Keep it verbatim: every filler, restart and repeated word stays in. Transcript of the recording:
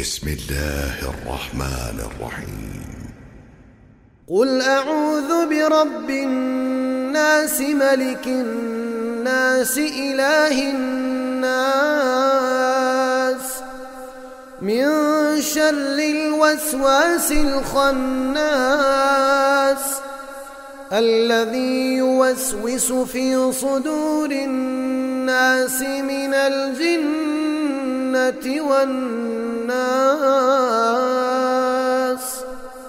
بسم الله الرحمن الرحيم. قل أعوذ برب الناس ملك الناس إله الناس من شر الوسواس الخناس الذي يوسوس في صدور الناس من الجنة والناس.